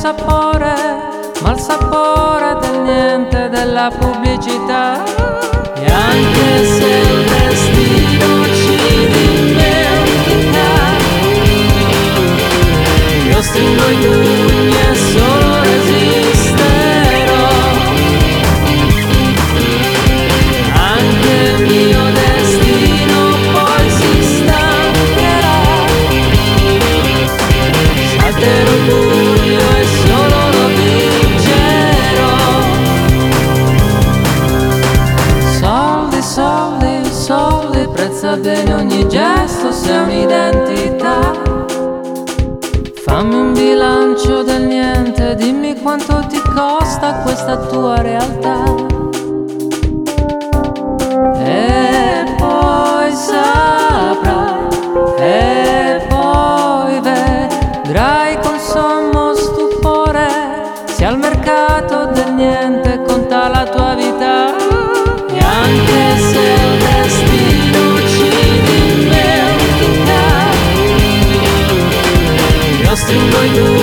ma il sapore del niente, della pubblicità. E anche se il destino ci dimentica, io stringo i pugni e solo resisterò. Anche il mio destino poi si stancherà, salterò il buio e solo lo vincerò. Soldi, soldi, soldi, prezza bene ogni gesto se è un'identità. Fammi un bilancio del niente, dimmi quanto ti costa questa tua realtà. E poi saprai, e poi vedrai con sommo stupore, se al mercato del niente conta la tua vita. E anche se il destino ci dimentica, io stringo i